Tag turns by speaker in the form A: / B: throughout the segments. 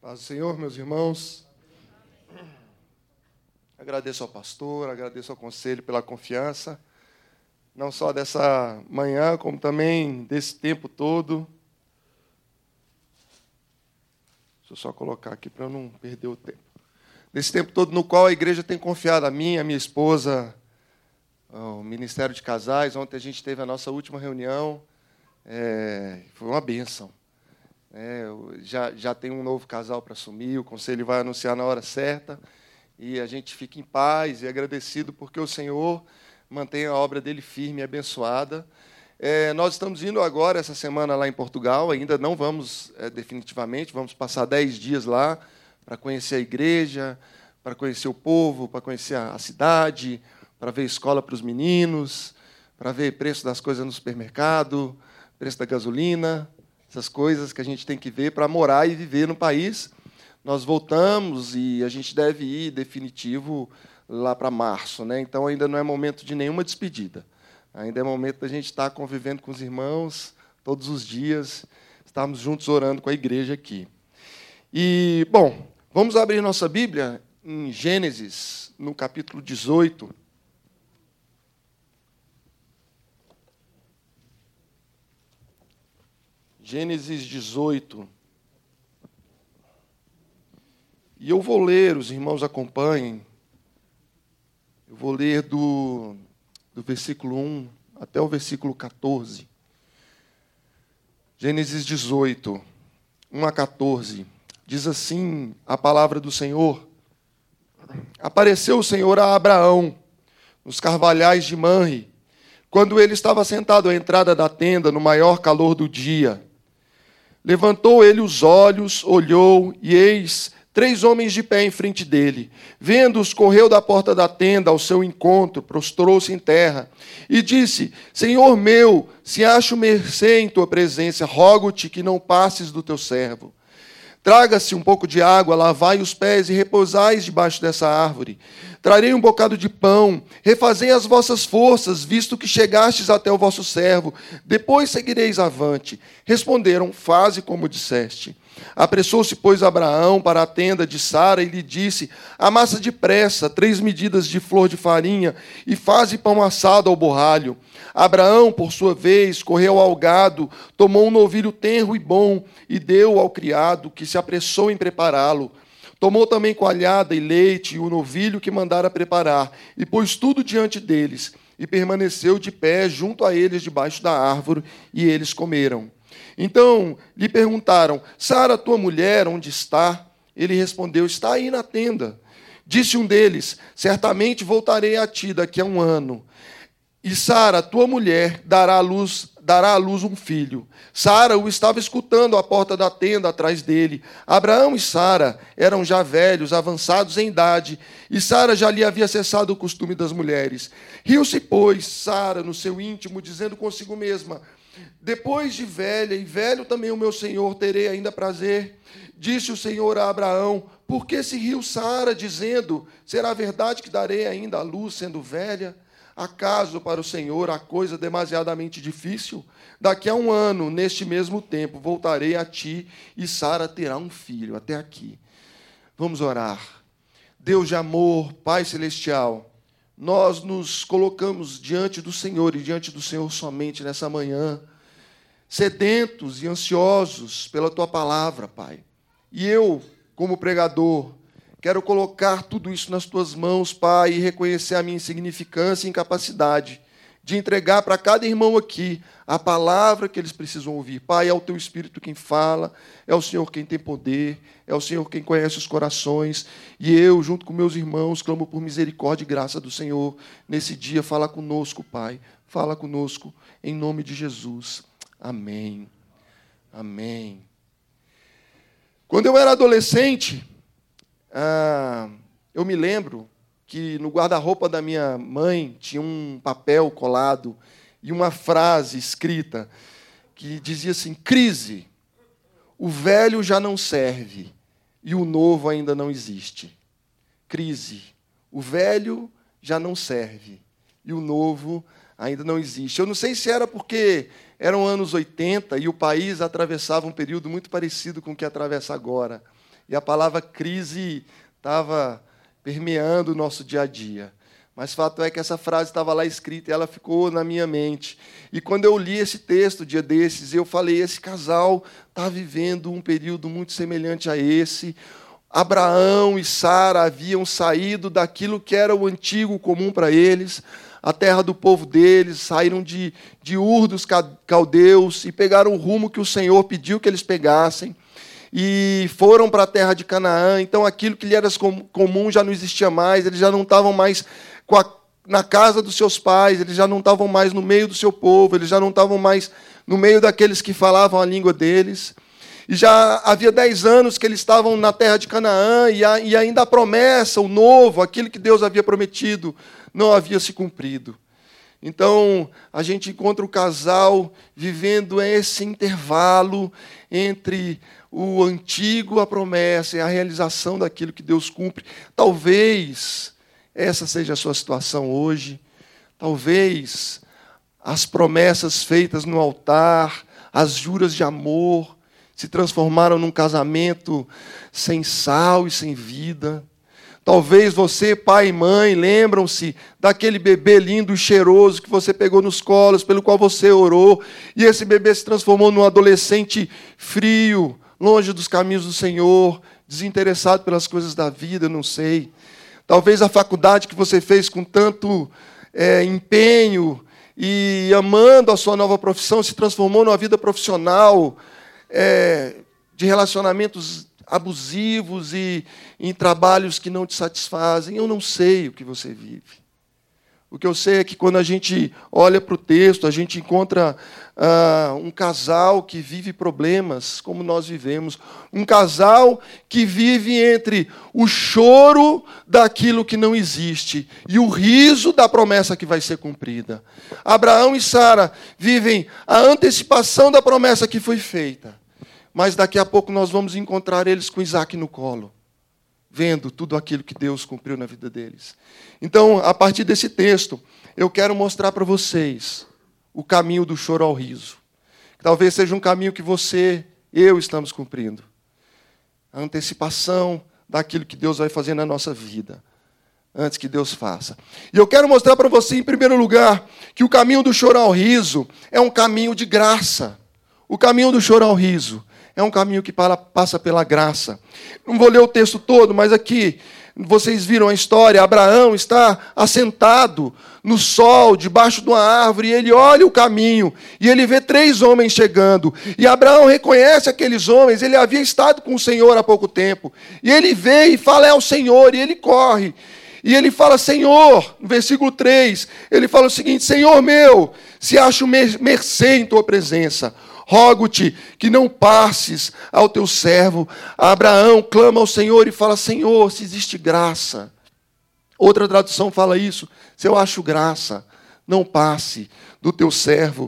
A: Paz do Senhor, meus irmãos. Agradeço ao pastor, agradeço ao conselho pela confiança, não só dessa manhã, como também desse tempo todo. Deixa eu só colocar aqui para eu não perder o tempo. Desse tempo todo no qual a igreja tem confiado a mim, a minha esposa, ao Ministério de Casais. Ontem a gente teve a nossa última reunião, foi uma bênção. Já tem um novo casal para assumir, o conselho vai anunciar na hora certa, e a gente fica em paz e agradecido porque o Senhor mantém a obra dele firme e abençoada. Nós estamos indo agora, essa semana, lá em Portugal, ainda não vamos definitivamente, vamos passar 10 dias lá para conhecer a igreja, para conhecer o povo, para conhecer a cidade, para ver escola para os meninos, para ver preço das coisas no supermercado, preço da gasolina, essas coisas que a gente tem que ver para morar e viver no país. Nós voltamos e a gente deve ir definitivo lá para março, né? Então ainda não é momento de nenhuma despedida. Ainda é momento da gente estar convivendo com os irmãos todos os dias, estarmos juntos orando com a igreja aqui. E, bom, vamos abrir nossa Bíblia em Gênesis, no capítulo 18. Gênesis 18. E eu vou ler, os irmãos acompanhem. Eu vou ler do versículo 1 até o versículo 14. Gênesis 18, 1 a 14. Diz assim a palavra do Senhor: Apareceu o Senhor a Abraão, nos carvalhais de Manre, quando ele estava sentado à entrada da tenda, no maior calor do dia. Levantou ele os olhos, olhou, e eis 3 homens de pé em frente dele. Vendo-os, correu da porta da tenda ao seu encontro, prostrou-se em terra, e disse: Senhor meu, se acho mercê em tua presença, rogo-te que não passes do teu servo. Traga-se um pouco de água, lavai os pés e repousais debaixo dessa árvore. Trarei um bocado de pão, refazei as vossas forças, visto que chegastes até o vosso servo. Depois seguireis avante. Responderam: faze como disseste. Apressou-se, pois, Abraão para a tenda de Sara e lhe disse: amassa depressa 3 medidas de flor de farinha e faze pão assado ao borralho. Abraão, por sua vez, correu ao gado, tomou um novilho tenro e bom e deu ao criado, que se apressou em prepará-lo. Tomou também coalhada e leite e o novilho que mandara preparar, e pôs tudo diante deles, e permaneceu de pé junto a eles debaixo da árvore, e eles comeram. Então lhe perguntaram: Sara, tua mulher, onde está? Ele respondeu: está aí na tenda. Disse um deles: certamente voltarei a ti daqui a 1 ano. E Sara, tua mulher, dará à luz um filho. Sara o estava escutando à porta da tenda atrás dele. Abraão e Sara eram já velhos, avançados em idade, e Sara já lhe havia cessado o costume das mulheres. Riu-se, pois, Sara no seu íntimo, dizendo consigo mesma: depois de velha, e velho também o meu senhor, terei ainda prazer. Disse o Senhor a Abraão: por que se riu Sara, dizendo: será verdade que darei ainda à luz, sendo velha? Acaso para o Senhor há coisa demasiadamente difícil? Daqui a 1 ano, neste mesmo tempo, voltarei a ti, e Sara terá um filho. Até aqui. Vamos orar. Deus de amor, Pai celestial, nós nos colocamos diante do Senhor e diante do Senhor somente nessa manhã, sedentos e ansiosos pela tua palavra, Pai. E eu, como pregador, quero colocar tudo isso nas tuas mãos, Pai, e reconhecer a minha insignificância e incapacidade de entregar para cada irmão aqui a palavra que eles precisam ouvir. Pai, é o teu Espírito quem fala, é o Senhor quem tem poder, é o Senhor quem conhece os corações, e eu, junto com meus irmãos, clamo por misericórdia e graça do Senhor. Nesse dia, fala conosco, Pai, fala conosco, em nome de Jesus. Amém. Amém. Quando eu era adolescente, eu me lembro que no guarda-roupa da minha mãe tinha um papel colado e uma frase escrita que dizia assim: crise, o velho já não serve e o novo ainda não existe. Crise, o velho já não serve e o novo ainda não existe. Eu não sei se era porque eram anos 80 e o país atravessava um período muito parecido com o que atravessa agora. e a palavra crise estava permeando o nosso dia a dia. Mas fato é que essa frase estava lá escrita e ela ficou na minha mente. E quando eu li esse texto, dia desses, eu falei, esse casal está vivendo um período muito semelhante a esse. Abraão e Sara haviam saído daquilo que era o antigo comum para eles, a terra do povo deles, saíram de Ur dos caldeus e pegaram o rumo que o Senhor pediu que eles pegassem. E foram para a terra de Canaã, então aquilo que lhe era comum já não existia mais, eles já não estavam mais na casa dos seus pais, eles já não estavam mais no meio do seu povo, eles já não estavam mais no meio daqueles que falavam a língua deles. E já havia 10 anos que eles estavam na terra de Canaã, e ainda a promessa, o novo, aquilo que Deus havia prometido, não havia se cumprido. Então, a gente encontra o casal vivendo esse intervalo entre o antigo, a promessa, e a realização daquilo que Deus cumpre. Talvez essa seja a sua situação hoje. Talvez as promessas feitas no altar, as juras de amor, se transformaram num casamento sem sal e sem vida. Talvez você, pai e mãe, lembram-se daquele bebê lindo e cheiroso que você pegou nos colos, pelo qual você orou, e esse bebê se transformou num adolescente frio, longe dos caminhos do Senhor, desinteressado pelas coisas da vida, não sei. Talvez a faculdade que você fez com tanto empenho e amando a sua nova profissão se transformou numa vida profissional de relacionamentos abusivos e em trabalhos que não te satisfazem. Eu não sei o que você vive. O que eu sei é que quando a gente olha para o texto, a gente encontra um casal que vive problemas como nós vivemos. Um casal que vive entre o choro daquilo que não existe e o riso da promessa que vai ser cumprida. Abraão e Sara vivem a antecipação da promessa que foi feita. Mas daqui a pouco nós vamos encontrar eles com Isaac no colo, vendo tudo aquilo que Deus cumpriu na vida deles. Então, a partir desse texto, eu quero mostrar para vocês o caminho do choro ao riso. Talvez seja um caminho que você e eu estamos cumprindo. A antecipação daquilo que Deus vai fazer na nossa vida, antes que Deus faça. E eu quero mostrar para você, em primeiro lugar, que o caminho do choro ao riso é um caminho de graça. O caminho do choro ao riso é um caminho que passa pela graça. Não vou ler o texto todo, mas aqui vocês viram a história. Abraão está assentado no sol, debaixo de uma árvore, e ele olha o caminho, e ele vê 3 homens chegando. E Abraão reconhece aqueles homens, ele havia estado com o Senhor há pouco tempo. E ele vê e fala, é o Senhor, e ele corre. E ele fala, Senhor, no versículo 3, ele fala o seguinte, Senhor meu, se acho mercê em tua presença, rogo-te que não passes ao teu servo. Abraão clama ao Senhor e fala, Senhor, se existe graça. Outra tradução fala isso, se eu acho graça, não passe do teu servo.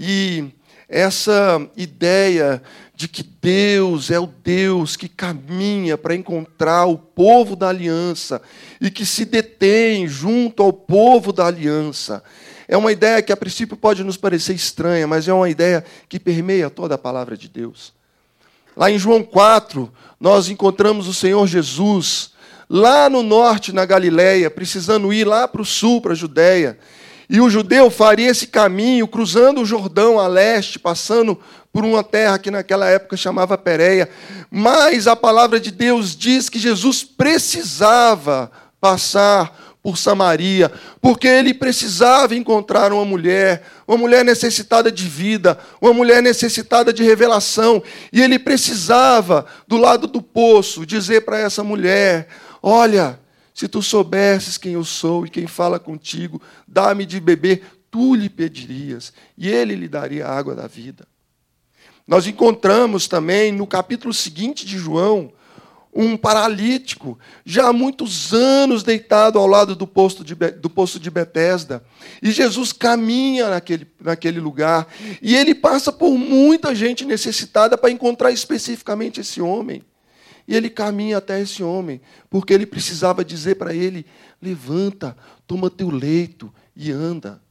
A: E essa ideia de que Deus é o Deus que caminha para encontrar o povo da aliança e que se detém junto ao povo da aliança, é uma ideia que a princípio pode nos parecer estranha, mas é uma ideia que permeia toda a palavra de Deus. Lá em João 4, nós encontramos o Senhor Jesus, lá no norte, na Galileia, precisando ir lá para o sul, para a Judéia. E o judeu faria esse caminho, cruzando o Jordão a leste, passando por uma terra que naquela época chamava Pérea. Mas a palavra de Deus diz que Jesus precisava passar por Samaria, porque ele precisava encontrar uma mulher necessitada de vida, uma mulher necessitada de revelação, e ele precisava, do lado do poço, dizer para essa mulher, olha, se tu soubesses quem eu sou e quem fala contigo, dá-me de beber, tu lhe pedirias, e ele lhe daria a água da vida. Nós encontramos também, no capítulo seguinte de João, um paralítico, já há muitos anos deitado ao lado do poço de Betesda. E Jesus caminha naquele lugar. E ele passa por muita gente necessitada para encontrar especificamente esse homem. E ele caminha até esse homem, porque ele precisava dizer para ele, levanta, toma teu leito e anda.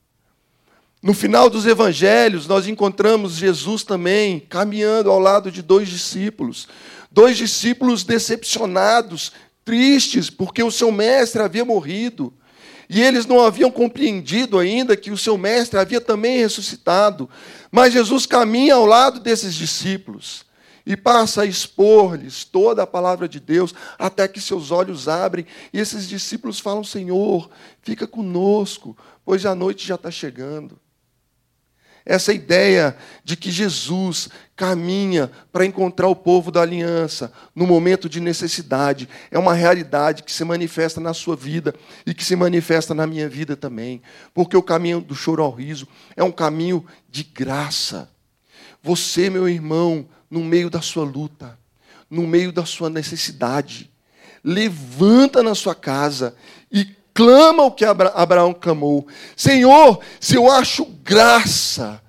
A: No final dos evangelhos, nós encontramos Jesus também caminhando ao lado de 2 discípulos. 2 discípulos decepcionados, tristes, porque o seu mestre havia morrido. E eles não haviam compreendido ainda que o seu mestre havia também ressuscitado. Mas Jesus caminha ao lado desses discípulos e passa a expor-lhes toda a palavra de Deus, até que seus olhos abrem. E esses discípulos falam: Senhor, fica conosco, pois a noite já está chegando. Essa ideia de que Jesus caminha para encontrar o povo da aliança no momento de necessidade é uma realidade que se manifesta na sua vida e que se manifesta na minha vida também. Porque o caminho do choro ao riso é um caminho de graça. Você, meu irmão, no meio da sua luta, no meio da sua necessidade, levanta na sua casa e clama o que Abraão clamou: Senhor, se eu acho graça,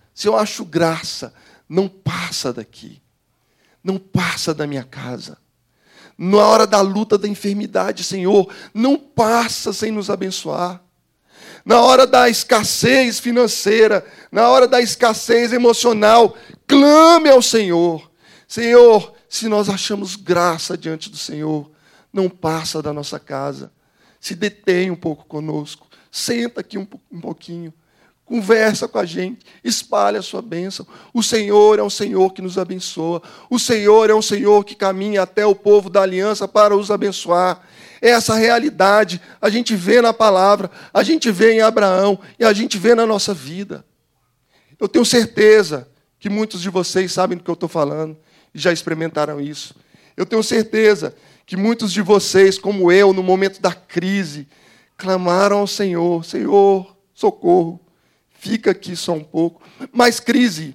A: não passa daqui, não passa da minha casa. Na hora da luta da enfermidade, Senhor, não passa sem nos abençoar. Na hora da escassez financeira, na hora da escassez emocional, clame ao Senhor. Senhor, se nós achamos graça diante do Senhor, não passa da nossa casa. Se detém um pouco conosco, senta aqui um pouquinho, conversa com a gente, espalha a sua bênção. O Senhor é um Senhor que nos abençoa. O Senhor é um Senhor que caminha até o povo da aliança para os abençoar. Essa realidade a gente vê na palavra, a gente vê em Abraão e a gente vê na nossa vida. Eu tenho certeza que muitos de vocês sabem do que eu estou falando e já experimentaram isso. Eu tenho certeza que muitos de vocês, como eu, no momento da crise, clamaram ao Senhor: Senhor, socorro, fica aqui só um pouco. Mas crise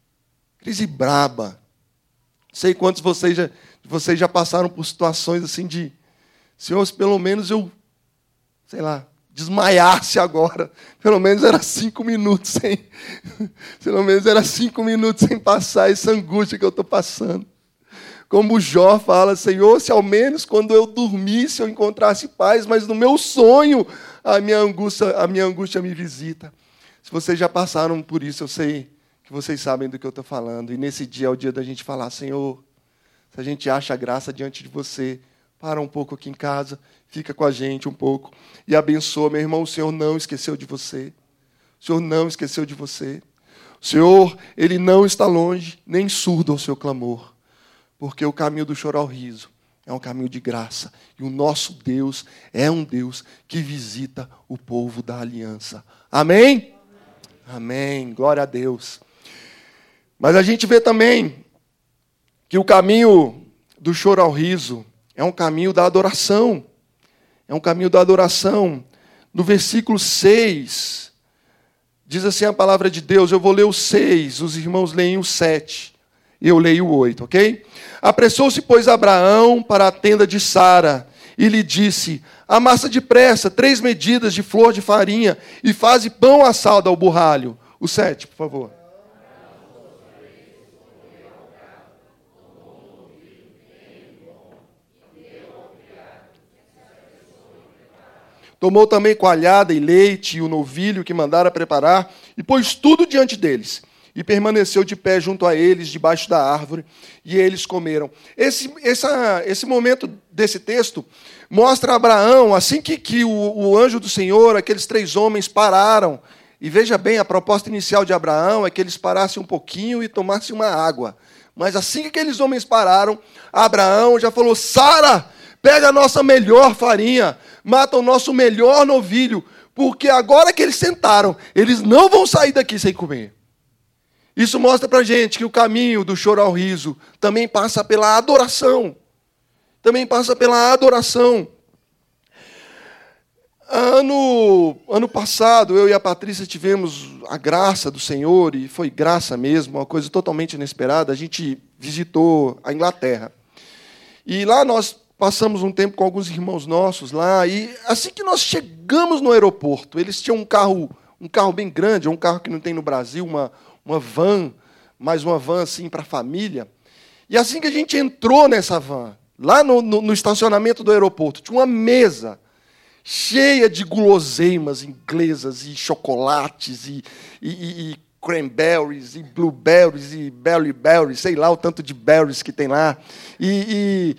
A: braba. Sei quantos de vocês já passaram por situações assim de: Senhor, se pelo menos eu, desmaiasse agora, pelo menos era 5 minutos sem passar essa angústia que eu estou passando. Como o Jó fala: Senhor, se ao menos quando eu dormisse eu encontrasse paz, mas no meu sonho a minha angústia me visita. Se vocês já passaram por isso, eu sei que vocês sabem do que eu estou falando. E nesse dia é o dia da gente falar: Senhor, se a gente acha graça diante de você, para um pouco aqui em casa, fica com a gente um pouco e abençoa. Meu irmão, o Senhor não esqueceu de você. O Senhor não esqueceu de você. O Senhor, Ele não está longe, nem surdo ao seu clamor. Porque o caminho do choro ao riso é um caminho de graça. E o nosso Deus é um Deus que visita o povo da aliança. Amém? Amém. Glória a Deus. Mas a gente vê também que o caminho do choro ao riso é um caminho da adoração. É um caminho da adoração. No versículo 6, diz assim a palavra de Deus. Eu vou ler o 6, os irmãos leem o 7. E eu leio o 8, ok? Apressou-se, pois, Abraão para a tenda de Sara e lhe disse: amassa depressa 3 medidas de flor de farinha e faze pão assado ao burralho. O 7, por favor. Tomou também coalhada e leite e o novilho que mandara preparar e pôs tudo diante deles. E permaneceu de pé junto a eles, debaixo da árvore, e eles comeram. Esse momento desse texto mostra Abraão, assim que o anjo do Senhor, aqueles 3 homens pararam. E veja bem, a proposta inicial de Abraão é que eles parassem um pouquinho e tomassem uma água. Mas assim que aqueles homens pararam, Abraão já falou: Sara, pega a nossa melhor farinha, mata o nosso melhor novilho, porque agora que eles sentaram, eles não vão sair daqui sem comer. Isso mostra para a gente que o caminho do choro ao riso também passa pela adoração. Também passa pela adoração. Ano passado, eu e a Patrícia tivemos a graça do Senhor, e foi graça mesmo, uma coisa totalmente inesperada. A gente visitou a Inglaterra. E lá nós passamos um tempo com alguns irmãos nossos lá, e assim que nós chegamos no aeroporto, eles tinham um carro bem grande, um carro que não tem no Brasil, uma van, mais uma van assim para a família. E assim que a gente entrou nessa van, lá no estacionamento do aeroporto, tinha uma mesa cheia de guloseimas inglesas e chocolates e cranberries, e blueberries, e berries, sei lá o tanto de berries que tem lá, e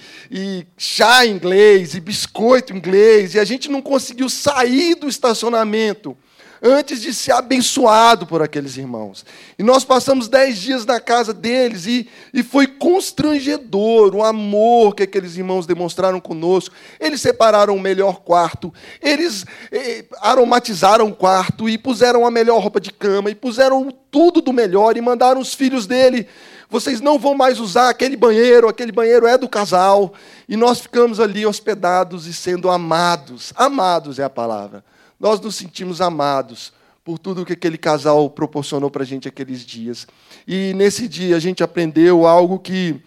A: chá inglês, e biscoito inglês, e a gente não conseguiu sair do estacionamento antes de ser abençoado por aqueles irmãos. E nós passamos 10 dias na casa deles, e foi constrangedor o amor que aqueles irmãos demonstraram conosco. Eles separaram o melhor quarto, eles aromatizaram o quarto, e puseram a melhor roupa de cama, e puseram tudo do melhor, e mandaram os filhos dele: vocês não vão mais usar aquele banheiro é do casal. E nós ficamos ali hospedados e sendo amados. Amados é a palavra. Nós nos sentimos amados por tudo que aquele casal proporcionou para a gente aqueles dias. E nesse dia a gente aprendeu algo que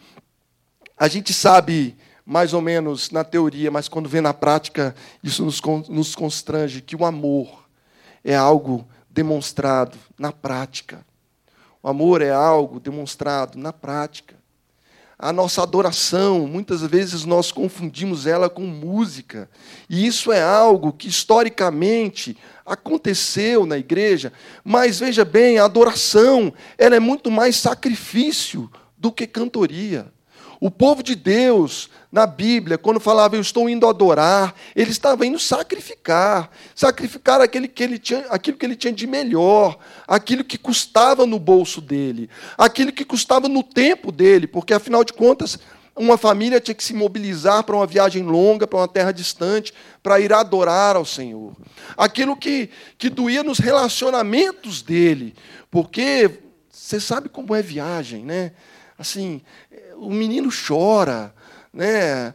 A: a gente sabe mais ou menos na teoria, mas quando vê na prática, isso nos constrange, que o amor é algo demonstrado na prática. O amor é algo demonstrado na prática. A nossa adoração, muitas vezes nós confundimos ela com música. E isso é algo que historicamente aconteceu na igreja, mas veja bem, a adoração, ela é muito mais sacrifício do que cantoria. O povo de Deus, na Bíblia, quando falava eu estou indo adorar, ele estava indo sacrificar aquilo que ele tinha de melhor, aquilo que custava no bolso dele, aquilo que custava no tempo dele, porque, afinal de contas, uma família tinha que se mobilizar para uma viagem longa, para uma terra distante, para ir adorar ao Senhor. Aquilo que doía nos relacionamentos dele, porque você sabe como é viagem, né? Assim, o menino chora, né?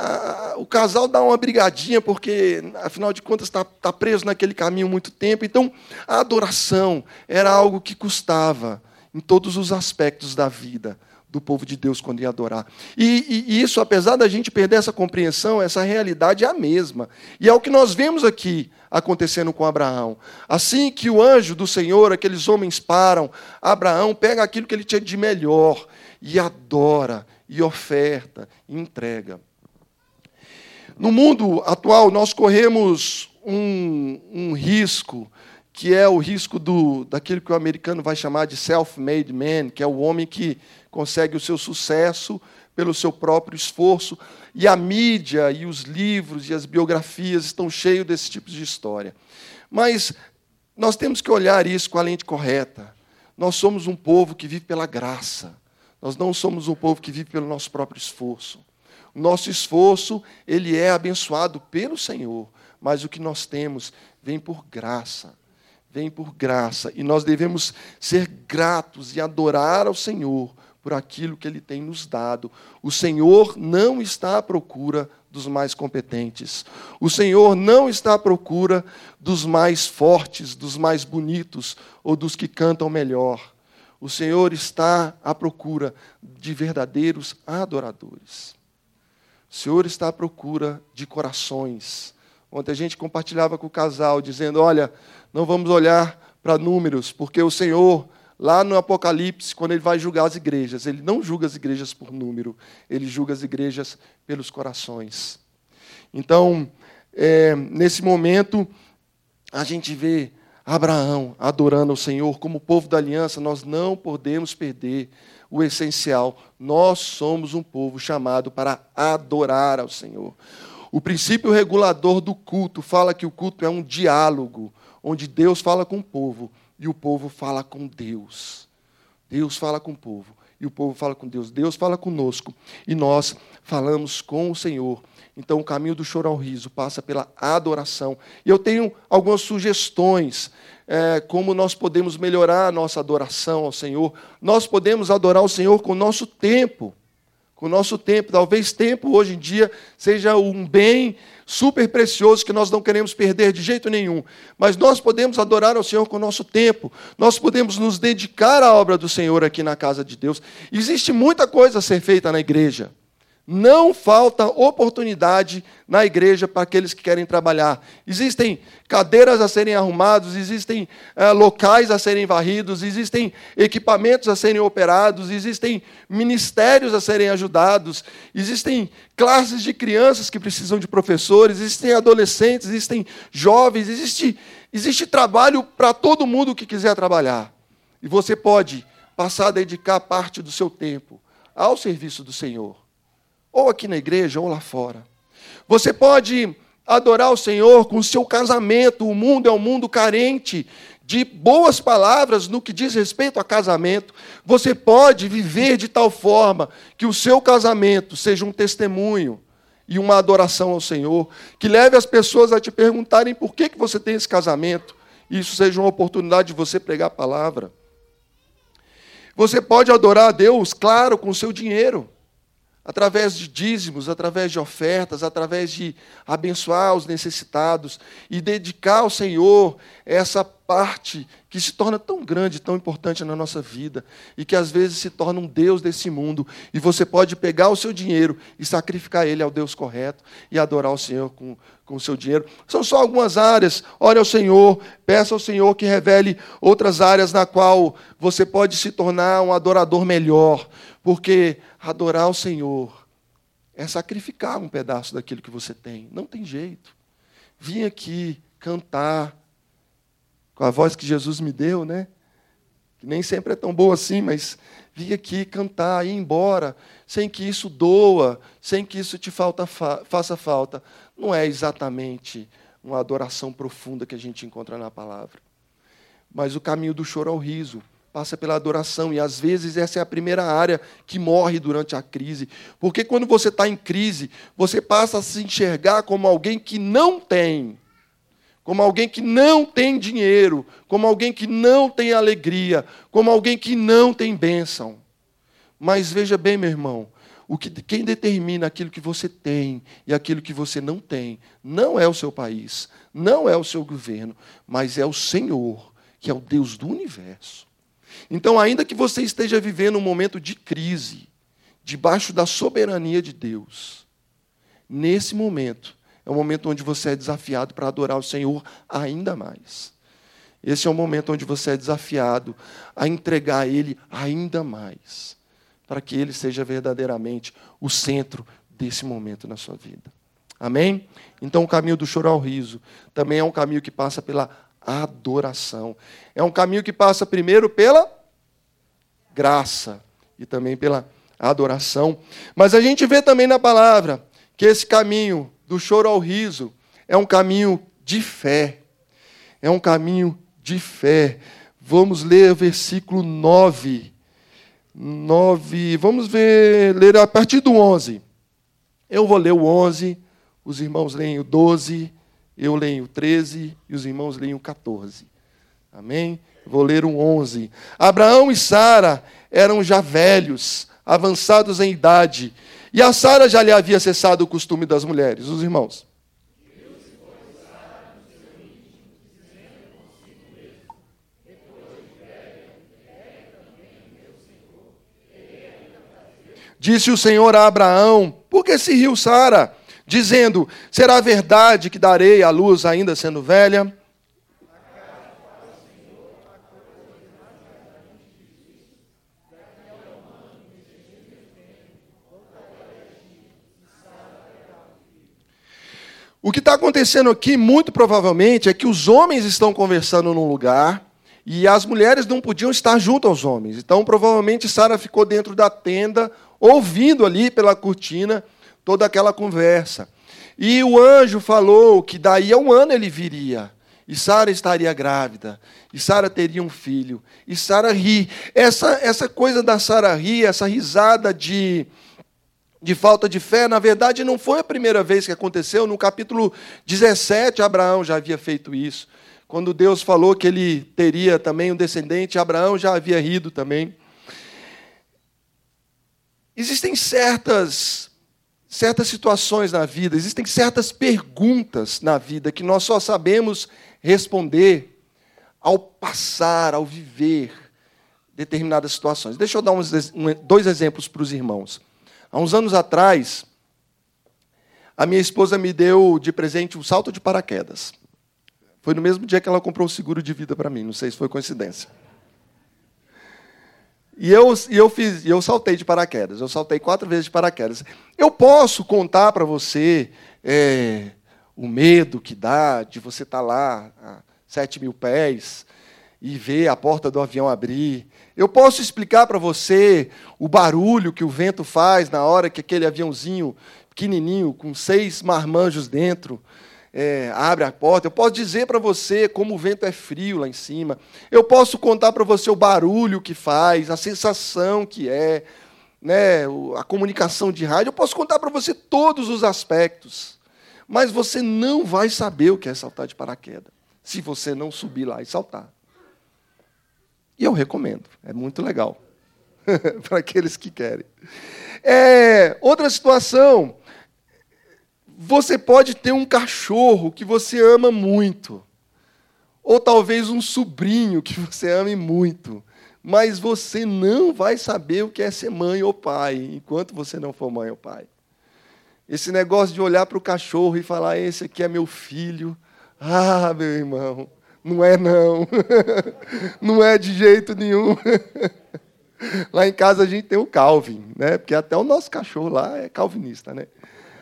A: O casal dá uma brigadinha, porque, afinal de contas, está preso naquele caminho muito tempo. Então, a adoração era algo que custava em todos os aspectos da vida do povo de Deus quando ia adorar. E isso, apesar da gente perder essa compreensão, essa realidade é a mesma. E é o que nós vemos aqui acontecendo com Abraão. Assim que o anjo do Senhor, aqueles homens param, Abraão pega aquilo que ele tinha de melhor e adora, e oferta, e entrega. No mundo atual, nós corremos um risco, que é o risco daquilo que o americano vai chamar de self-made man, que é o homem que consegue o seu sucesso pelo seu próprio esforço. E a mídia, e os livros, e as biografias estão cheios desse tipo de história. Mas nós temos que olhar isso com a lente correta. Nós somos um povo que vive pela graça. Nós não somos um povo que vive pelo nosso próprio esforço. O nosso esforço, ele é abençoado pelo Senhor, mas o que nós temos vem por graça. Vem por graça. E nós devemos ser gratos e adorar ao Senhor por aquilo que Ele tem nos dado. O Senhor não está à procura dos mais competentes. O Senhor não está à procura dos mais fortes, dos mais bonitos ou dos que cantam melhor. O Senhor está à procura de verdadeiros adoradores. O Senhor está à procura de corações. Ontem a gente compartilhava com o casal, dizendo, olha, não vamos olhar para números, porque o Senhor, lá no Apocalipse, quando Ele vai julgar as igrejas, Ele não julga as igrejas por número, Ele julga as igrejas pelos corações. Então, nesse momento, a gente vê Abraão adorando ao Senhor. Como povo da aliança, nós não podemos perder o essencial. Nós somos um povo chamado para adorar ao Senhor. O princípio regulador do culto fala que o culto é um diálogo, onde Deus fala com o povo e o povo fala com Deus. Deus fala com o povo e o povo fala com Deus. Deus fala conosco e nós falamos com o Senhor. Então, o caminho do choro ao riso passa pela adoração. E eu tenho algumas sugestões, como nós podemos melhorar a nossa adoração ao Senhor. Nós podemos adorar o Senhor com o nosso tempo. Com o nosso tempo. Talvez tempo, hoje em dia, seja um bem super precioso que nós não queremos perder de jeito nenhum. Mas nós podemos adorar ao Senhor com o nosso tempo. Nós podemos nos dedicar à obra do Senhor aqui na casa de Deus. Existe muita coisa a ser feita na igreja. Não falta oportunidade na igreja para aqueles que querem trabalhar. Existem cadeiras a serem arrumadas, existem locais a serem varridos, existem equipamentos a serem operados, existem ministérios a serem ajudados, existem classes de crianças que precisam de professores, existem adolescentes, existem jovens, existe trabalho para todo mundo que quiser trabalhar. E você pode passar a dedicar parte do seu tempo ao serviço do Senhor, ou aqui na igreja, ou lá fora. Você pode adorar o Senhor com o seu casamento. O mundo é um mundo carente de boas palavras no que diz respeito a casamento. Você pode viver de tal forma que o seu casamento seja um testemunho e uma adoração ao Senhor, que leve as pessoas a te perguntarem por que você tem esse casamento, e isso seja uma oportunidade de você pregar a palavra. Você pode adorar a Deus, claro, com o seu dinheiro, através de dízimos, através de ofertas, através de abençoar os necessitados e dedicar ao Senhor essa parte que se torna tão grande, tão importante na nossa vida e que às vezes se torna um Deus desse mundo. E você pode pegar o seu dinheiro e sacrificar ele ao Deus correto e adorar o Senhor com o seu dinheiro. São só algumas áreas. Ore ao Senhor, peça ao Senhor que revele outras áreas na qual você pode se tornar um adorador melhor. Porque adorar o Senhor é sacrificar um pedaço daquilo que você tem. Não tem jeito. Vim aqui cantar com a voz que Jesus me deu, né? Que nem sempre é tão boa assim, mas vim aqui cantar, ir embora, sem que isso doa, sem que isso te faça falta. Não é exatamente uma adoração profunda que a gente encontra na palavra. Mas o caminho do choro ao riso passa pela adoração, e às vezes essa é a primeira área que morre durante a crise. Porque quando você está em crise, você passa a se enxergar como alguém que não tem, como alguém que não tem dinheiro, como alguém que não tem alegria, como alguém que não tem bênção. Mas veja bem, meu irmão, quem determina aquilo que você tem e aquilo que você não tem, não é o seu país, não é o seu governo, mas é o Senhor, que é o Deus do universo. Então, ainda que você esteja vivendo um momento de crise, debaixo da soberania de Deus, nesse momento, é o momento onde você é desafiado para adorar o Senhor ainda mais. Esse é o momento onde você é desafiado a entregar a Ele ainda mais, para que Ele seja verdadeiramente o centro desse momento na sua vida. Amém? Então, o caminho do choro ao riso também é um caminho que passa pela adoração. É um caminho que passa primeiro pela graça e também pela adoração. Mas a gente vê também na palavra que esse caminho do choro ao riso é um caminho de fé. É um caminho de fé. Vamos ler o versículo 9. Vamos ler a partir do 11. Eu vou ler o 11, os irmãos leem o 12, eu leio o 13 e os irmãos leem o 14. Amém? Vou ler o 11. Abraão e Sara eram já velhos, avançados em idade, e a Sara já lhe havia cessado o costume das mulheres. Os irmãos. Disse o Senhor a Abraão: por que se riu Sara? Dizendo: será verdade que darei à luz ainda sendo velha? O que está acontecendo aqui, muito provavelmente, é que os homens estão conversando num lugar e as mulheres não podiam estar junto aos homens. Então, provavelmente, Sara ficou dentro da tenda, ouvindo ali pela cortina toda aquela conversa. E o anjo falou que daí a um ano ele viria. E Sara estaria grávida. E Sara teria um filho. E Sara ri. Essa coisa da Sara rir, essa risada de falta de fé, na verdade, não foi a primeira vez que aconteceu. No capítulo 17, Abraão já havia feito isso. Quando Deus falou que ele teria também um descendente, Abraão já havia rido também. Existem certas situações na vida, existem certas perguntas na vida que nós só sabemos responder ao passar, ao viver determinadas situações. Deixa eu dar dois exemplos para os irmãos. Há uns anos atrás, a minha esposa me deu de presente um salto de paraquedas. Foi no mesmo dia que ela comprou o seguro de vida para mim, não sei se foi coincidência. E eu saltei de paraquedas, eu saltei 4 vezes de paraquedas. Eu posso contar para você o medo que dá de você estar lá a 7.000 pés e ver a porta do avião abrir. Eu posso explicar para você o barulho que o vento faz na hora que aquele aviãozinho pequenininho, com 6 marmanjos dentro, abre a porta. Eu posso dizer para você como o vento é frio lá em cima. Eu posso contar para você o barulho que faz, a sensação que é, né, a comunicação de rádio. Eu posso contar para você todos os aspectos. Mas você não vai saber o que é saltar de paraquedas, se você não subir lá e saltar. E eu recomendo, é muito legal, para aqueles que querem. Outra situação, você pode ter um cachorro que você ama muito, ou talvez um sobrinho que você ame muito, mas você não vai saber o que é ser mãe ou pai, enquanto você não for mãe ou pai. Esse negócio de olhar para o cachorro e falar, esse aqui é meu filho. Ah, meu irmão, não é não. Não é de jeito nenhum. Lá em casa a gente tem o Calvin, né? Porque até o nosso cachorro lá é calvinista, né?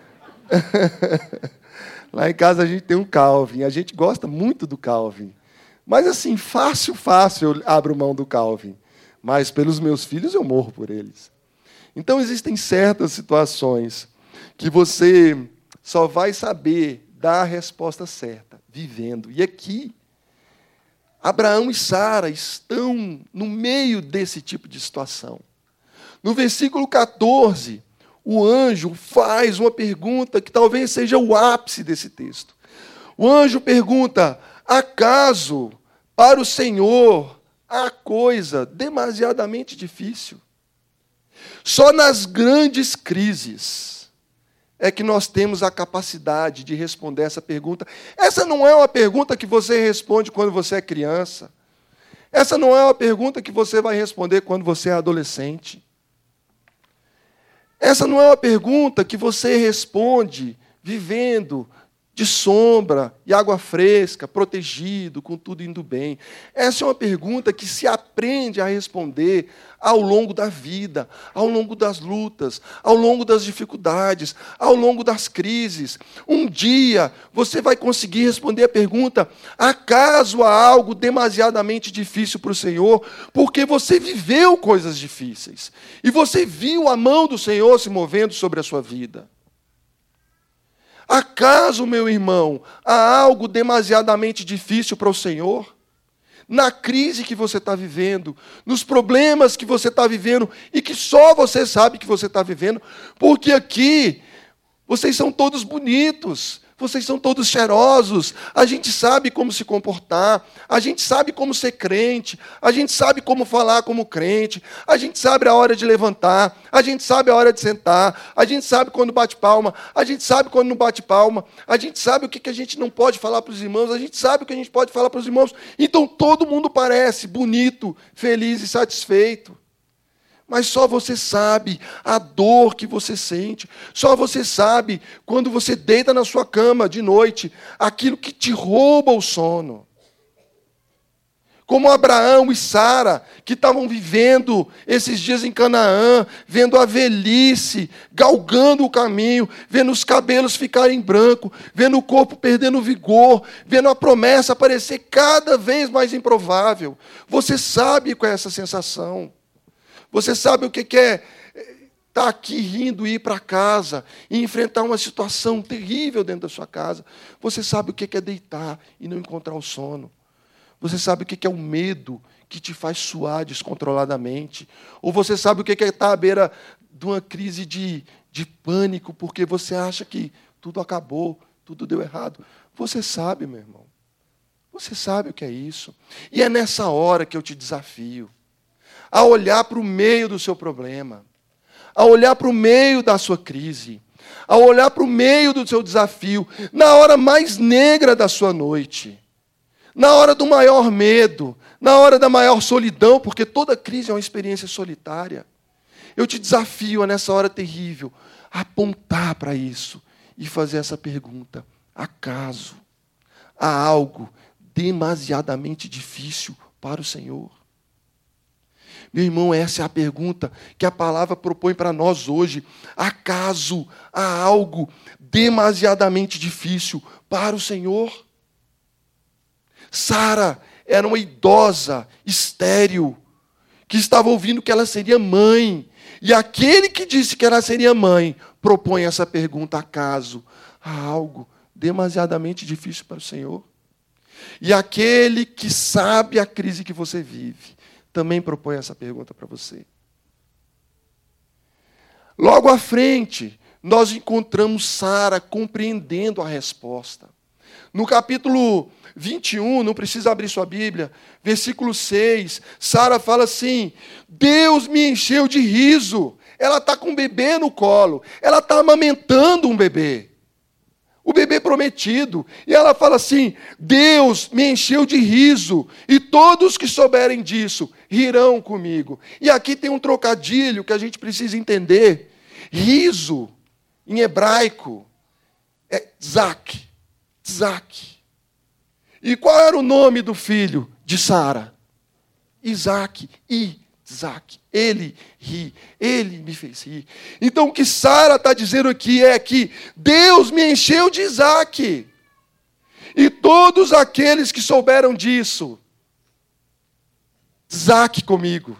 A: Lá em casa a gente tem um Calvin. A gente gosta muito do Calvin. Mas assim, fácil eu abro mão do Calvin. Mas pelos meus filhos eu morro por eles. Então existem certas situações que você só vai saber dar a resposta certa, vivendo. E aqui, Abraão e Sara estão no meio desse tipo de situação. No versículo 14, o anjo faz uma pergunta que talvez seja o ápice desse texto. O anjo pergunta, acaso para o Senhor há coisa demasiadamente difícil? Só nas grandes crises é que nós temos a capacidade de responder essa pergunta. Essa não é uma pergunta que você responde quando você é criança. Essa não é uma pergunta que você vai responder quando você é adolescente. Essa não é uma pergunta que você responde vivendo de sombra e água fresca, protegido, com tudo indo bem. Essa é uma pergunta que se aprende a responder ao longo da vida, ao longo das lutas, ao longo das dificuldades, ao longo das crises. Um dia você vai conseguir responder a pergunta, acaso há algo demasiadamente difícil para o Senhor? Porque você viveu coisas difíceis. E você viu a mão do Senhor se movendo sobre a sua vida. Acaso, meu irmão, há algo demasiadamente difícil para o Senhor? Na crise que você está vivendo, nos problemas que você está vivendo e que só você sabe que você está vivendo, porque aqui vocês são todos bonitos, vocês são todos cheirosos, a gente sabe como se comportar, a gente sabe como ser crente, a gente sabe como falar como crente, a gente sabe a hora de levantar, a gente sabe a hora de sentar, a gente sabe quando bate palma, a gente sabe quando não bate palma, a gente sabe o que a gente não pode falar para os irmãos, a gente sabe o que a gente pode falar para os irmãos. Então todo mundo parece bonito, feliz e satisfeito. Mas só você sabe a dor que você sente. Só você sabe, quando você deita na sua cama de noite, aquilo que te rouba o sono. Como Abraão e Sara, que estavam vivendo esses dias em Canaã, vendo a velhice, galgando o caminho, vendo os cabelos ficarem brancos, vendo o corpo perdendo vigor, vendo a promessa parecer cada vez mais improvável. Você sabe qual é essa sensação. Você sabe o que é estar aqui rindo e ir para casa e enfrentar uma situação terrível dentro da sua casa. Você sabe o que é deitar e não encontrar o sono. Você sabe o que é o medo que te faz suar descontroladamente. Ou você sabe o que é estar à beira de uma crise de pânico, porque você acha que tudo acabou, tudo deu errado. Você sabe, meu irmão. Você sabe o que é isso. E é nessa hora que eu te desafio a olhar para o meio do seu problema, a olhar para o meio da sua crise, a olhar para o meio do seu desafio, na hora mais negra da sua noite, na hora do maior medo, na hora da maior solidão, porque toda crise é uma experiência solitária. Eu te desafio a, nessa hora terrível, a apontar para isso e fazer essa pergunta: acaso há algo demasiadamente difícil para o Senhor? Meu irmão, essa é a pergunta que a palavra propõe para nós hoje. Acaso há algo demasiadamente difícil para o Senhor? Sara, era uma idosa, estéril, que estava ouvindo que ela seria mãe. E aquele que disse que ela seria mãe, propõe essa pergunta: acaso há algo demasiadamente difícil para o Senhor? E aquele que sabe a crise que você vive, também propõe essa pergunta para você. Logo à frente, nós encontramos Sara compreendendo a resposta. No capítulo 21, não precisa abrir sua Bíblia, versículo 6, Sara fala assim: Deus me encheu de riso. Ela está com um bebê no colo, ela está amamentando um bebê, o bebê prometido. E ela fala assim: Deus me encheu de riso, e todos que souberem disso rirão comigo. E aqui tem um trocadilho que a gente precisa entender. Riso, em hebraico, é tzak. Isaac. E qual era o nome do filho de Sara? Isaac. Isaac. Ele ri. Ele me fez rir. Então o que Sara está dizendo aqui é que Deus me encheu de Isaac. E todos aqueles que souberam disso, Isaac comigo.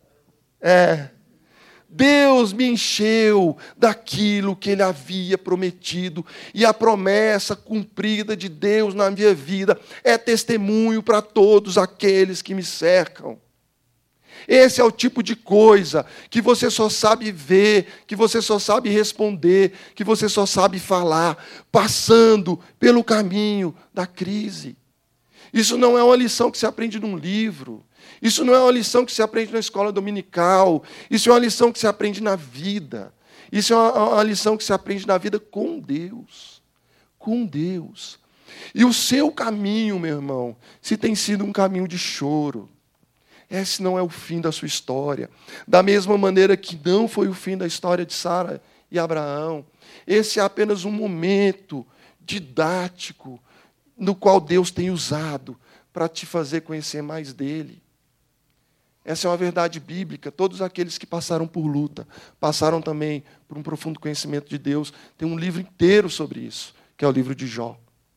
A: Deus me encheu daquilo que Ele havia prometido. E a promessa cumprida de Deus na minha vida é testemunho para todos aqueles que me cercam. Esse é o tipo de coisa que você só sabe ver, que você só sabe responder, que você só sabe falar, passando pelo caminho da crise. Isso não é uma lição que se aprende num livro. Isso não é uma lição que se aprende na escola dominical. Isso é uma lição que se aprende na vida. Isso é uma lição que se aprende na vida com Deus. Com Deus. E o seu caminho, meu irmão, se tem sido um caminho de choro, esse não é o fim da sua história. Da mesma maneira que não foi o fim da história de Sara e Abraão. Esse é apenas um momento didático no qual Deus tem usado para te fazer conhecer mais dele. Essa é uma verdade bíblica. Todos aqueles que passaram por luta, passaram também por um profundo conhecimento de Deus. Tem um livro inteiro sobre isso, que é o livro de Jó.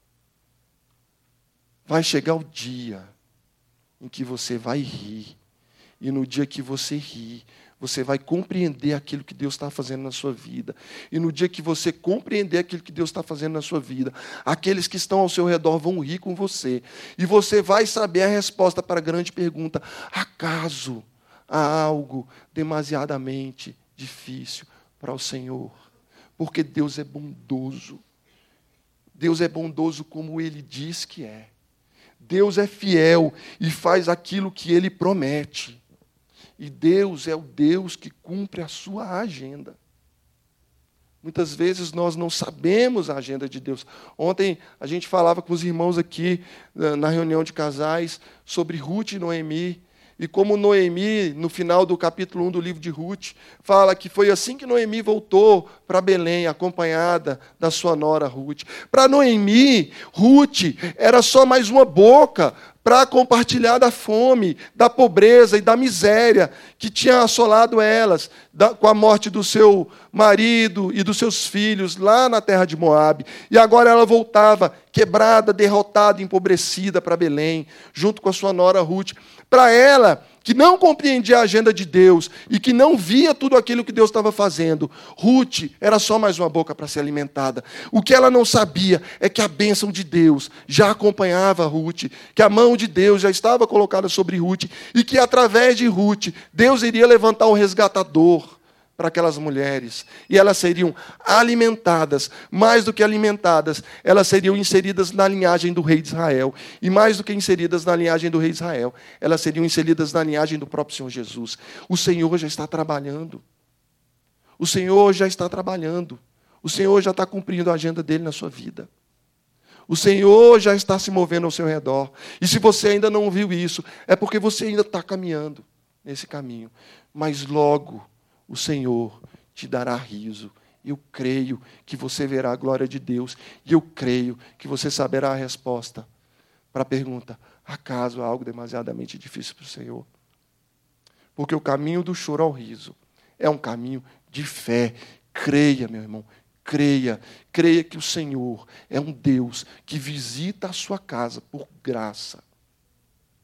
A: Vai chegar o dia em que você vai rir. E no dia que você rir, você vai compreender aquilo que Deus está fazendo na sua vida. E no dia que você compreender aquilo que Deus está fazendo na sua vida, aqueles que estão ao seu redor vão rir com você. E você vai saber a resposta para a grande pergunta: acaso há algo demasiadamente difícil para o Senhor? Porque Deus é bondoso. Deus é bondoso como Ele diz que é. Deus é fiel e faz aquilo que Ele promete. E Deus é o Deus que cumpre a sua agenda. Muitas vezes nós não sabemos a agenda de Deus. Ontem a gente falava com os irmãos aqui na reunião de casais sobre Ruth e Noemi. E como Noemi, no final do capítulo 1 do livro de Ruth, fala que foi assim que Noemi voltou para Belém, acompanhada da sua nora Ruth. Para Noemi, Ruth era só mais uma boca para compartilhar da fome, da pobreza e da miséria que tinha assolado elas, com a morte do seu marido e dos seus filhos lá na terra de Moabe. E agora ela voltava quebrada, derrotada, empobrecida para Belém, junto com a sua nora Ruth. Para ela, que não compreendia a agenda de Deus e que não via tudo aquilo que Deus estava fazendo, Ruth era só mais uma boca para ser alimentada. O que ela não sabia é que a bênção de Deus já acompanhava Ruth, que a mão de Deus já estava colocada sobre Ruth e que através de Ruth, Deus iria levantar um resgatador para aquelas mulheres, e elas seriam alimentadas, mais do que alimentadas, elas seriam inseridas na linhagem do rei de Israel, e mais do que inseridas na linhagem do rei de Israel, elas seriam inseridas na linhagem do próprio Senhor Jesus. O Senhor já está trabalhando, o Senhor já está trabalhando, o Senhor já está cumprindo a agenda dele na sua vida. O Senhor já está se movendo ao seu redor, e se você ainda não viu isso, é porque você ainda está caminhando nesse caminho, mas logo o Senhor te dará riso. Eu creio que você verá a glória de Deus. E eu creio que você saberá a resposta para a pergunta: acaso há algo demasiadamente difícil para o Senhor? Porque o caminho do choro ao riso é um caminho de fé. Creia, meu irmão. Creia. Creia que o Senhor é um Deus que visita a sua casa por graça.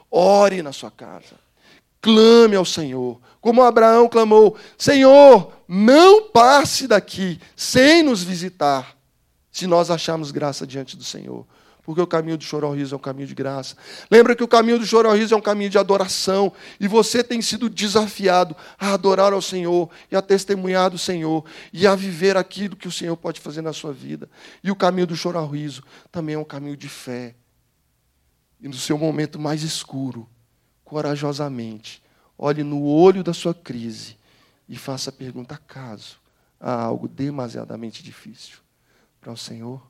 A: Ore na sua casa. Clame ao Senhor. Como Abraão clamou: Senhor, não passe daqui sem nos visitar, se nós acharmos graça diante do Senhor. Porque o caminho do Choro ao Riso é um caminho de graça. Lembra que o caminho do Choro ao Riso é um caminho de adoração. E você tem sido desafiado a adorar ao Senhor, e a testemunhar do Senhor, e a viver aquilo que o Senhor pode fazer na sua vida. E o caminho do Choro ao Riso também é um caminho de fé. E no seu momento mais escuro, corajosamente, olhe no olho da sua crise e faça a pergunta: acaso há algo demasiadamente difícil para o Senhor?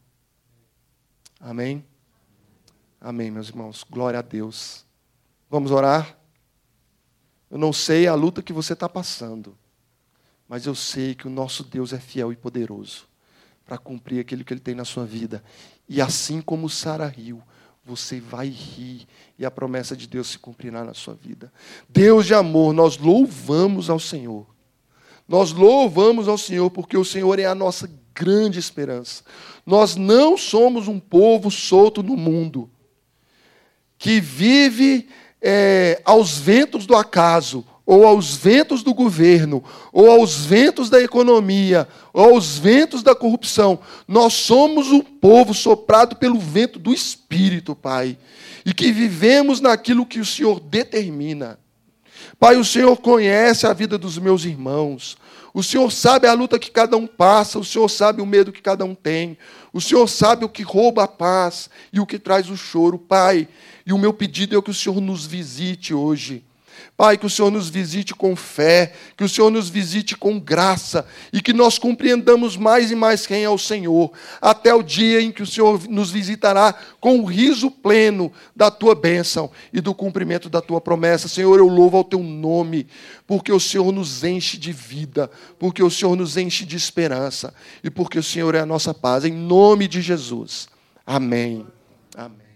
A: Amém? Amém, meus irmãos. Glória a Deus. Vamos orar? Eu não sei a luta que você está passando, mas eu sei que o nosso Deus é fiel e poderoso para cumprir aquilo que Ele tem na sua vida. E assim como Sara riu, você vai rir e a promessa de Deus se cumprirá na sua vida. Deus de amor, nós louvamos ao Senhor. Nós louvamos ao Senhor porque o Senhor é a nossa grande esperança. Nós não somos um povo solto no mundo, que vive aos ventos do acaso, ou aos ventos do governo, ou aos ventos da economia, ou aos ventos da corrupção. Nós somos um povo soprado pelo vento do Espírito, Pai, e que vivemos naquilo que o Senhor determina. Pai, o Senhor conhece a vida dos meus irmãos. O Senhor sabe a luta que cada um passa. O Senhor sabe o medo que cada um tem. O Senhor sabe o que rouba a paz e o que traz o choro. Pai, e o meu pedido é que o Senhor nos visite hoje. Pai, que o Senhor nos visite com fé, que o Senhor nos visite com graça e que nós compreendamos mais e mais quem é o Senhor, até o dia em que o Senhor nos visitará com o riso pleno da Tua bênção e do cumprimento da Tua promessa. Senhor, eu louvo ao Teu nome, porque o Senhor nos enche de vida, porque o Senhor nos enche de esperança e porque o Senhor é a nossa paz. Em nome de Jesus. Amém. Amém.